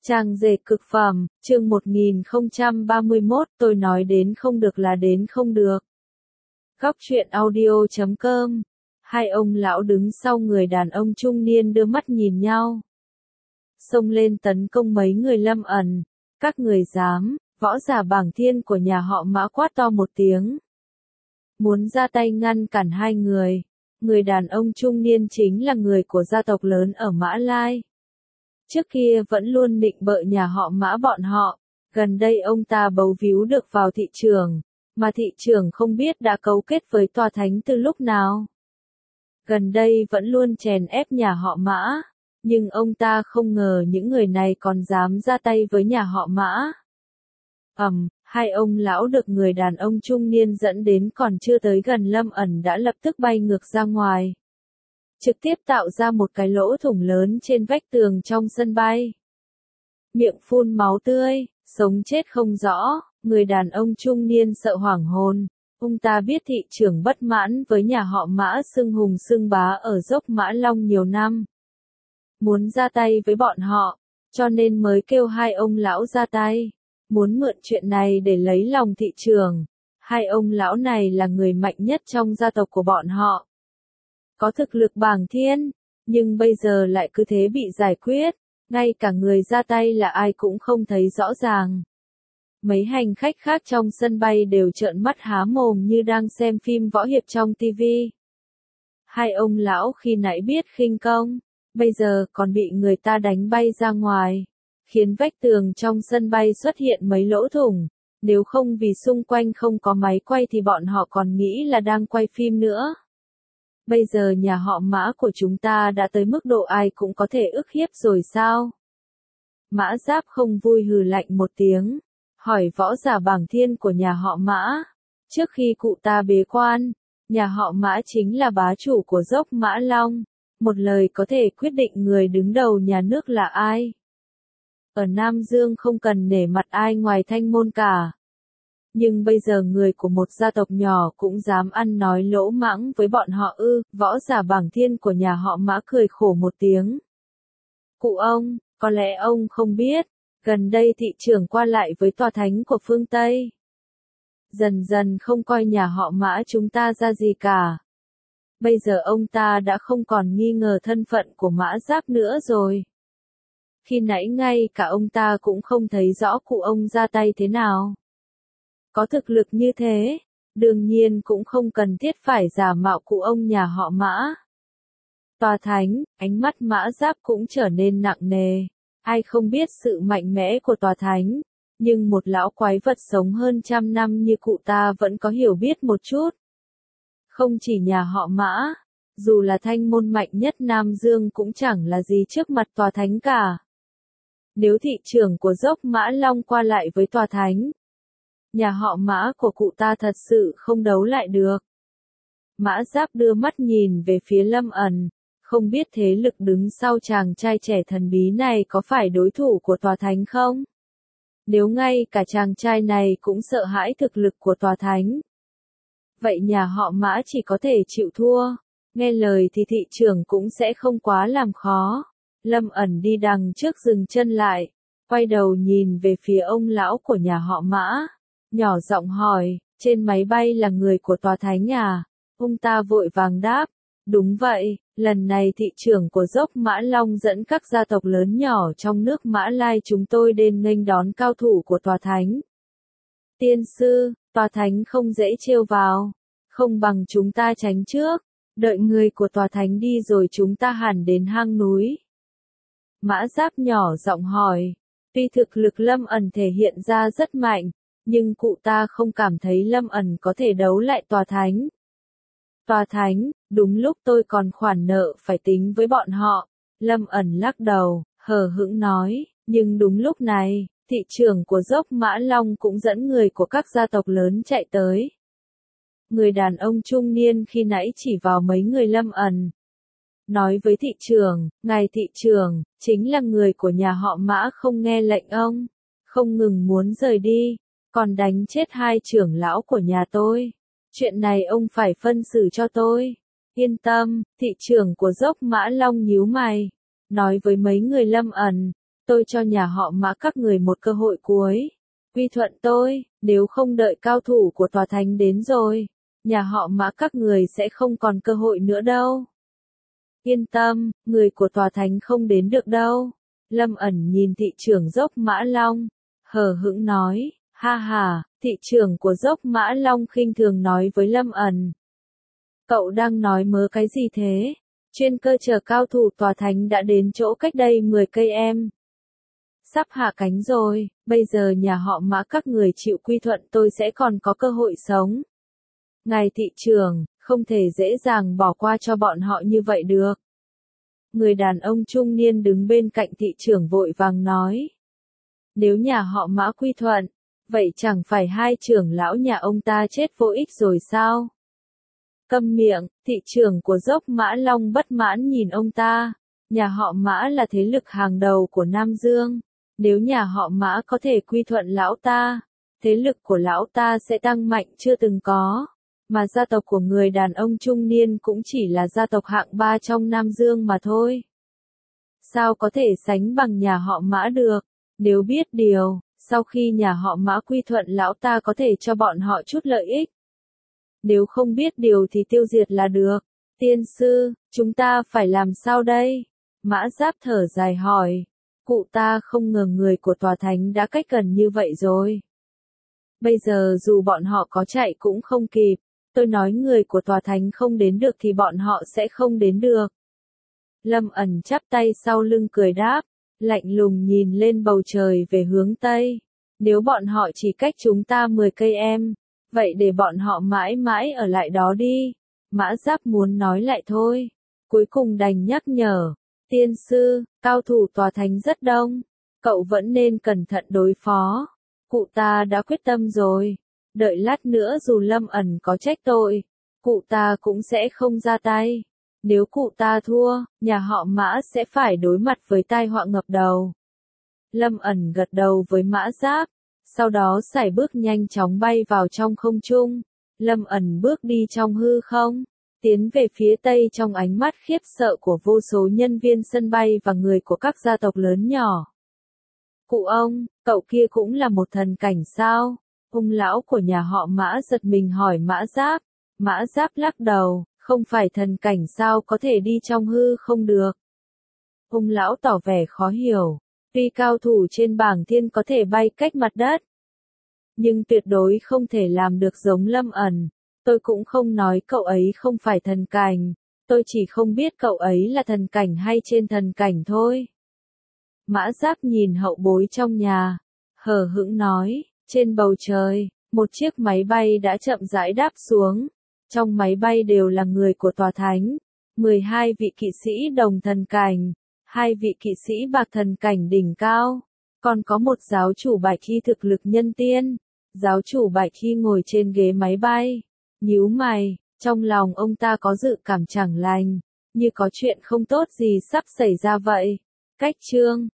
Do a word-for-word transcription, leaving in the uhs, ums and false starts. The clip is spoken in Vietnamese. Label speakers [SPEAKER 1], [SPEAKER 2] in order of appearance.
[SPEAKER 1] Trang dệt cực phẩm, chương một nghìn không trăm ba mươi mốt, tôi nói đến không được là đến không được. Góc truyện audio chấm com. Hai ông lão đứng sau người đàn ông trung niên đưa mắt nhìn nhau. Xông lên tấn công mấy người Lâm ẩn. Các người dám, võ giả bảng thiên của nhà họ Mã quát to một tiếng. Muốn ra tay ngăn cản hai người. Người đàn ông trung niên chính là người của gia tộc lớn ở Mã Lai. Trước kia vẫn luôn định bợ nhà họ Mã bọn họ, gần đây ông ta bấu víu được vào thị trường, mà thị trường không biết đã cấu kết với tòa thánh từ lúc nào. Gần đây vẫn luôn chèn ép nhà họ Mã, nhưng ông ta không ngờ những người này còn dám ra tay với nhà họ Mã. Ầm, um, hai ông lão được người đàn ông trung niên dẫn đến còn chưa tới gần Lâm ẩn đã lập tức bay ngược ra ngoài. Trực tiếp tạo ra một cái lỗ thủng lớn trên vách tường trong sân bay. Miệng phun máu tươi, sống chết không rõ, người đàn ông trung niên sợ hoảng hồn. Ông ta biết thị trưởng bất mãn với nhà họ Mã xưng hùng xưng bá ở dốc Mã Long nhiều năm. Muốn ra tay với bọn họ, cho nên mới kêu hai ông lão ra tay. Muốn mượn chuyện này để lấy lòng thị trường. Hai ông lão này là người mạnh nhất trong gia tộc của bọn họ. Có thực lực bảng thiên, nhưng bây giờ lại cứ thế bị giải quyết, ngay cả người ra tay là ai cũng không thấy rõ ràng. Mấy hành khách khác trong sân bay đều trợn mắt há mồm như đang xem phim võ hiệp trong tivi. Hai ông lão khi nãy biết khinh công, bây giờ còn bị người ta đánh bay ra ngoài, khiến vách tường trong sân bay xuất hiện mấy lỗ thủng. Nếu không vì xung quanh không có máy quay thì bọn họ còn nghĩ là đang quay phim nữa. Bây giờ nhà họ Mã của chúng ta đã tới mức độ ai cũng có thể ức hiếp rồi sao? Mã Giáp không vui hừ lạnh một tiếng, hỏi võ giả bảng thiên của nhà họ Mã. Trước khi cụ ta bế quan, nhà họ Mã chính là bá chủ của dốc Mã Long, một lời có thể quyết định người đứng đầu nhà nước là ai. Ở Nam Dương không cần nể mặt ai ngoài Thanh Môn cả. Nhưng bây giờ người của một gia tộc nhỏ cũng dám ăn nói lỗ mãng với bọn họ ư, võ giả bảng thiên của nhà họ Mã cười khổ một tiếng. Cụ ông, có lẽ ông không biết, gần đây thị trưởng qua lại với tòa thánh của phương Tây. Dần dần không coi nhà họ Mã chúng ta ra gì cả. Bây giờ ông ta đã không còn nghi ngờ thân phận của Mã Giáp nữa rồi. Khi nãy ngay cả ông ta cũng không thấy rõ cụ ông ra tay thế nào. Có thực lực như thế, đương nhiên cũng không cần thiết phải giả mạo cụ ông nhà họ Mã. Tòa thánh, ánh mắt Mã Giáp cũng trở nên nặng nề. Ai không biết sự mạnh mẽ của tòa thánh, nhưng một lão quái vật sống hơn trăm năm như cụ ta vẫn có hiểu biết một chút. Không chỉ nhà họ Mã, dù là Thanh Môn mạnh nhất Nam Dương cũng chẳng là gì trước mặt tòa thánh cả. Nếu thị trưởng của dốc Mã Long qua lại với tòa thánh, nhà họ Mã của cụ ta thật sự không đấu lại được. Mã Giáp đưa mắt nhìn về phía Lâm ẩn, không biết thế lực đứng sau chàng trai trẻ thần bí này có phải đối thủ của tòa thánh không? Nếu ngay cả chàng trai này cũng sợ hãi thực lực của tòa thánh, vậy nhà họ Mã chỉ có thể chịu thua. Nghe lời thì thị trưởng cũng sẽ không quá làm khó. Lâm ẩn đi đằng trước dừng chân lại, quay đầu nhìn về phía ông lão của nhà họ Mã. Nhỏ giọng hỏi, trên máy bay là người của tòa thánh à? Ông ta vội vàng đáp, đúng vậy, lần này thị trưởng của dốc Mã Long dẫn các gia tộc lớn nhỏ trong nước Mã Lai chúng tôi đến nghênh đón cao thủ của tòa thánh. Tiên sư, tòa thánh không dễ trêu vào, không bằng chúng ta tránh trước, đợi người của tòa thánh đi rồi chúng ta hẳn đến hang núi. Mã Giáp nhỏ giọng hỏi, tuy thực lực Lâm ẩn thể hiện ra rất mạnh, nhưng cụ ta không cảm thấy Lâm ẩn có thể đấu lại tòa thánh. Tòa thánh, đúng lúc tôi còn khoản nợ phải tính với bọn họ. Lâm ẩn lắc đầu, hờ hững nói, nhưng đúng lúc này, thị trưởng của dốc Mã Long cũng dẫn người của các gia tộc lớn chạy tới. Người đàn ông trung niên khi nãy chỉ vào mấy người Lâm ẩn. Nói với thị trưởng, ngài thị trưởng, chính là người của nhà họ Mã không nghe lệnh ông, không ngừng muốn rời đi, còn đánh chết hai trưởng lão của nhà tôi. Chuyện này ông phải phân xử cho tôi. Yên tâm, thị trưởng của dốc Mã Long nhíu mày, nói với mấy người Lâm ẩn, tôi cho nhà họ Mã các người một cơ hội cuối. Quy thuận tôi, nếu không đợi cao thủ của tòa thánh đến rồi, nhà họ Mã các người sẽ không còn cơ hội nữa đâu. Yên tâm, người của tòa thánh không đến được đâu. Lâm ẩn nhìn thị trưởng dốc Mã Long, hờ hững nói, ha ha, thị trưởng của dốc Mã Long khinh thường nói với Lâm ẩn. Cậu đang nói mớ cái gì thế? Chuyên cơ chở cao thủ tòa thánh đã đến chỗ cách đây mười cây em. Sắp hạ cánh rồi, bây giờ nhà họ Mã các người chịu quy thuận tôi sẽ còn có cơ hội sống. Ngài thị trưởng, không thể dễ dàng bỏ qua cho bọn họ như vậy được. Người đàn ông trung niên đứng bên cạnh thị trưởng vội vàng nói. Nếu nhà họ Mã quy thuận, vậy chẳng phải hai trưởng lão nhà ông ta chết vô ích rồi sao? Câm miệng, thị trưởng của dốc Mã Long bất mãn nhìn ông ta. Nhà họ Mã là thế lực hàng đầu của Nam Dương. Nếu nhà họ Mã có thể quy thuận lão ta, thế lực của lão ta sẽ tăng mạnh chưa từng có. Mà gia tộc của người đàn ông trung niên cũng chỉ là gia tộc hạng ba trong Nam Dương mà thôi. Sao có thể sánh bằng nhà họ Mã được? Nếu biết điều, sau khi nhà họ Mã quy thuận lão ta có thể cho bọn họ chút lợi ích. Nếu không biết điều thì tiêu diệt là được. Tiên sư, chúng ta phải làm sao đây? Mã Giáp thở dài hỏi. Cụ ta không ngờ người của tòa thánh đã cách gần như vậy rồi. Bây giờ dù bọn họ có chạy cũng không kịp. Tôi nói người của tòa thánh không đến được thì bọn họ sẽ không đến được. Lâm ẩn chắp tay sau lưng cười đáp, lạnh lùng nhìn lên bầu trời về hướng Tây. Nếu bọn họ chỉ cách chúng ta mười cây em, vậy để bọn họ mãi mãi ở lại đó đi. Mã Giáp muốn nói lại thôi. Cuối cùng đành nhắc nhở. Tiên sư, cao thủ tòa thánh rất đông. Cậu vẫn nên cẩn thận đối phó. Cụ ta đã quyết tâm rồi. Đợi lát nữa dù Lâm ẩn có trách tội, cụ ta cũng sẽ không ra tay. Nếu cụ ta thua, nhà họ Mã sẽ phải đối mặt với tai họa ngập đầu. Lâm ẩn gật đầu với Mã Giáp, sau đó sải bước nhanh chóng bay vào trong không trung. Lâm ẩn bước đi trong hư không, tiến về phía tây trong ánh mắt khiếp sợ của vô số nhân viên sân bay và người của các gia tộc lớn nhỏ. Cụ ông, cậu kia cũng là một thần cảnh sao? Ông lão của nhà họ Mã giật mình hỏi Mã Giáp. Mã Giáp lắc đầu, không phải thần cảnh sao có thể đi trong hư không được. Ông lão tỏ vẻ khó hiểu, tuy cao thủ trên bảng thiên có thể bay cách mặt đất, nhưng tuyệt đối không thể làm được giống Lâm ẩn. Tôi cũng không nói cậu ấy không phải thần cảnh, tôi chỉ không biết cậu ấy là thần cảnh hay trên thần cảnh thôi. Mã Giáp nhìn hậu bối trong nhà, hờ hững nói. Trên bầu trời, một chiếc máy bay đã chậm rãi đáp xuống. Trong máy bay đều là người của tòa thánh. mười hai vị kỵ sĩ đồng thần cảnh, hai vị kỵ sĩ bạc thần cảnh đỉnh cao. Còn có một giáo chủ Bạch Hy thực lực nhân tiên. Giáo chủ Bạch Hy ngồi trên ghế máy bay. Nhíu mày, trong lòng ông ta có dự cảm chẳng lành. Như có chuyện không tốt gì sắp xảy ra vậy. Cách chương